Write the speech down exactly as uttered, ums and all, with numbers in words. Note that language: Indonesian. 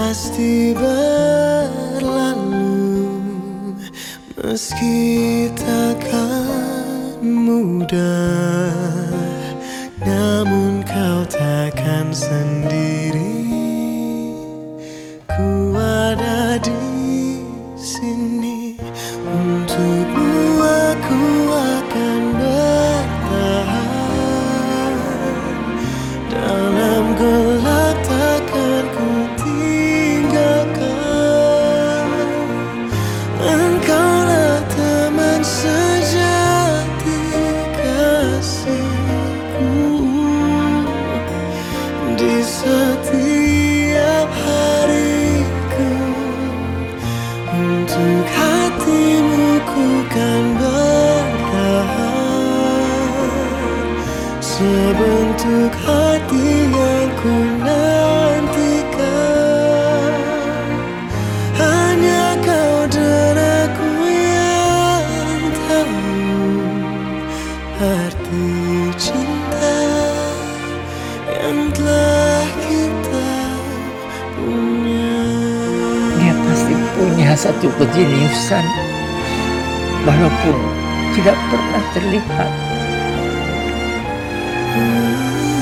pasti berlalu, meski takkan mudah, namun kau takkan sendiri. Ku ada di sini untukmu, aku akan bertahan. Dalam gelap takkan ku tinggalkan. Engkaulah teman sejati kasihku di setiap hariku. Untuk hatimu ku kan bertahan, sebentuk hati yang ku nantikan. Hanya kau dan aku yang tahu arti cinta yang telah kita punya. Dia pasti punya satu kejeniusan, walaupun tidak pernah terlihat. Hmm.